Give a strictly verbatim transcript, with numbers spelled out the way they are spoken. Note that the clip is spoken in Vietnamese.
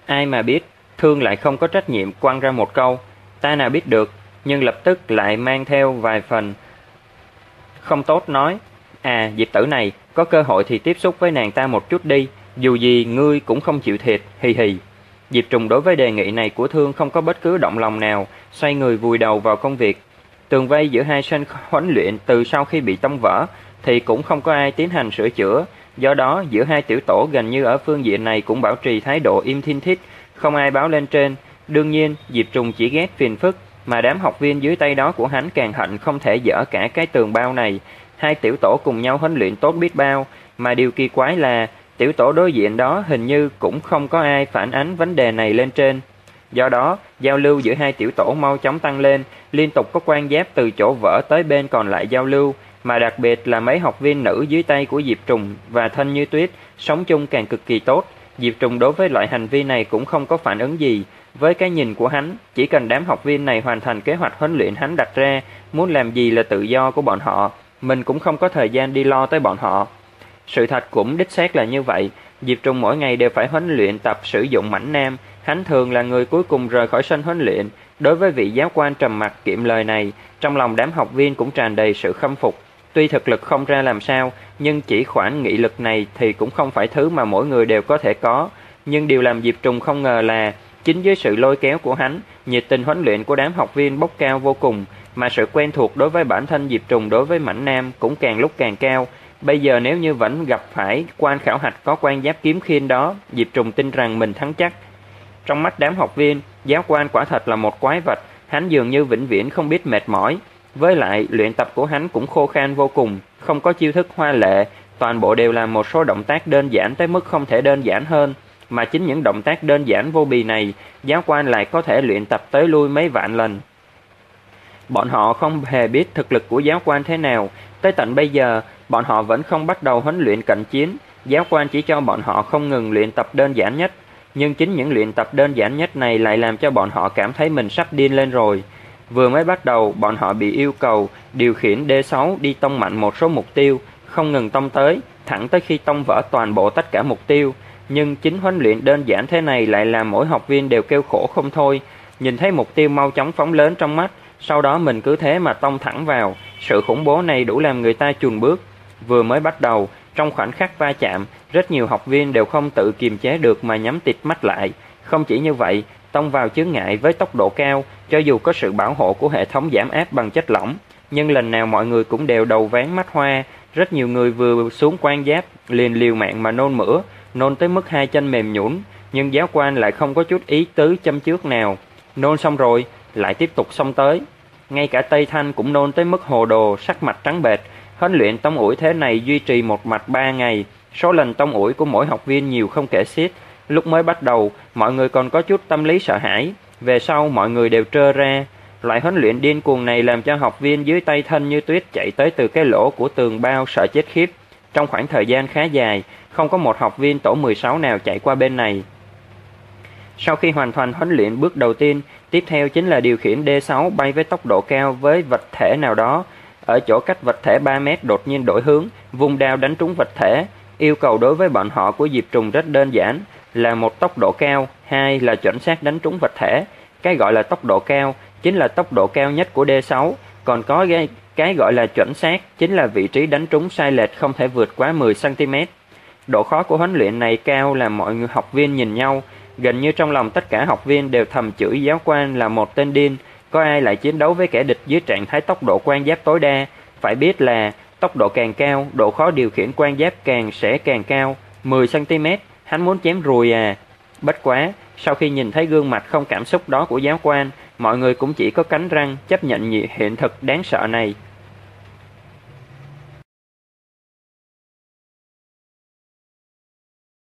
Ai mà biết, Thương lại không có trách nhiệm quăng ra một câu, ta nào biết được, nhưng lập tức lại mang theo vài phần không tốt nói, à Diệp tử này, có cơ hội thì tiếp xúc với nàng ta một chút đi, dù gì ngươi cũng không chịu thiệt, hì hì. Diệp Trùng đối với đề nghị này của Thương không có bất cứ động lòng nào, xoay người vùi đầu vào công việc. Tường vây giữa hai sân huấn luyện từ sau khi bị tông vỡ thì cũng không có ai tiến hành sửa chữa, do đó giữa hai tiểu tổ gần như ở phương diện này cũng bảo trì thái độ im thin thít, không ai báo lên trên. Đương nhiên, Diệp Trùng chỉ ghét phiền phức, mà đám học viên dưới tay đó của hắn càng hận không thể dỡ cả cái tường bao này. Hai tiểu tổ cùng nhau huấn luyện tốt biết bao, mà điều kỳ quái là tiểu tổ đối diện đó hình như cũng không có ai phản ánh vấn đề này lên trên. Do đó, giao lưu giữa hai tiểu tổ mau chóng tăng lên, liên tục có quan giáp từ chỗ vỡ tới bên còn lại giao lưu, mà đặc biệt là mấy học viên nữ dưới tay của Diệp Trùng và Thanh Như Tuyết sống chung càng cực kỳ tốt. Diệp Trùng đối với loại hành vi này cũng không có phản ứng gì. Với cái nhìn của hắn, chỉ cần đám học viên này hoàn thành kế hoạch huấn luyện hắn đặt ra, muốn làm gì là tự do của bọn họ, mình cũng không có thời gian đi lo tới bọn họ. Sự thật cũng đích xác là như vậy, Diệp Trùng mỗi ngày đều phải huấn luyện tập sử dụng mảnh nam, hắn thường là người cuối cùng rời khỏi sân huấn luyện. Đối với vị giáo quan trầm mặc kiệm lời này, trong lòng đám học viên cũng tràn đầy sự khâm phục. Tuy thực lực không ra làm sao, nhưng chỉ khoản nghị lực này thì cũng không phải thứ mà mỗi người đều có thể có. Nhưng điều làm Diệp Trùng không ngờ là, chính với sự lôi kéo của hắn, nhiệt tình huấn luyện của đám học viên bốc cao vô cùng, mà sự quen thuộc đối với bản thân Diệp Trùng đối với mảnh nam cũng càng lúc càng cao. Bây giờ nếu như vẫn gặp phải quan khảo hạch có quan giáp kiếm khiên đó, Diệp Trùng tin rằng mình thắng chắc. Trong mắt đám học viên, giáo quan quả thật là một quái vật, hắn dường như vĩnh viễn không biết mệt mỏi. Với lại, luyện tập của hắn cũng khô khan vô cùng, không có chiêu thức hoa lệ, toàn bộ đều là một số động tác đơn giản tới mức không thể đơn giản hơn. Mà chính những động tác đơn giản vô bì này, giáo quan lại có thể luyện tập tới lui mấy vạn lần. Bọn họ không hề biết thực lực của giáo quan thế nào, tới tận bây giờ, bọn họ vẫn không bắt đầu huấn luyện cận chiến, giáo quan chỉ cho bọn họ không ngừng luyện tập đơn giản nhất. Nhưng chính những luyện tập đơn giản nhất này lại làm cho bọn họ cảm thấy mình sắp điên lên rồi. Vừa mới bắt đầu, bọn họ bị yêu cầu điều khiển D sáu đi tông mạnh một số mục tiêu, không ngừng tông tới, thẳng tới khi tông vỡ toàn bộ tất cả mục tiêu. Nhưng chính huấn luyện đơn giản thế này lại làm mỗi học viên đều kêu khổ không thôi. Nhìn thấy mục tiêu mau chóng phóng lớn trong mắt, sau đó mình cứ thế mà tông thẳng vào. Sự khủng bố này đủ làm người ta chùn bước. Vừa mới bắt đầu, trong khoảnh khắc va chạm, rất nhiều học viên đều không tự kiềm chế được mà nhắm tịt mắt lại. Không chỉ như vậy, tông vào chướng ngại với tốc độ cao, cho dù có sự bảo hộ của hệ thống giảm áp bằng chất lỏng, nhưng lần nào mọi người cũng đều đầu ván mắt hoa. Rất nhiều người vừa xuống quan giáp liền liều mạng mà nôn mửa, nôn tới mức hai chân mềm nhũn, nhưng giáo quan lại không có chút ý tứ châm chước nào. Nôn xong rồi, lại tiếp tục xông tới. Ngay cả Tây Thanh cũng nôn tới mức hồ đồ, sắc mặt trắng bệch. Huấn luyện tông ủi thế này duy trì một mạch ba ngày, số lần tông ủi của mỗi học viên nhiều không kể xiết. Lúc mới bắt đầu, mọi người còn có chút tâm lý sợ hãi, về sau mọi người đều trơ ra. Loại huấn luyện điên cuồng này làm cho học viên dưới tay Thanh Như Tuyết chạy tới từ cái lỗ của tường bao sợ chết khiếp. Trong khoảng thời gian khá dài, không có một học viên tổ mười sáu nào chạy qua bên này. Sau khi hoàn thành huấn luyện bước đầu tiên, tiếp theo chính là điều khiển D sáu bay với tốc độ cao với vật thể nào đó. Ở chỗ cách vật thể ba mét đột nhiên đổi hướng, vung đao đánh trúng vật thể. Yêu cầu đối với bọn họ của Diệp Trùng rất đơn giản, là một tốc độ cao, hai là chuẩn xác đánh trúng vật thể. Cái gọi là tốc độ cao chính là tốc độ cao nhất của D sáu, còn có cái, cái gọi là chuẩn xác chính là vị trí đánh trúng sai lệch không thể vượt quá mười xăng ti mét. Độ khó của huấn luyện này cao làm mọi người học viên nhìn nhau, gần như trong lòng tất cả học viên đều thầm chửi giáo quan là một tên điên. Có ai lại chiến đấu với kẻ địch dưới trạng thái tốc độ quan giáp tối đa? Phải biết là tốc độ càng cao, độ khó điều khiển quan giáp càng sẽ càng cao. mười xăng ti mét, hắn muốn chém ruồi à? Bất quá, sau khi nhìn thấy gương mặt không cảm xúc đó của giáo quan, mọi người cũng chỉ có cắn răng chấp nhận hiện thực đáng sợ này.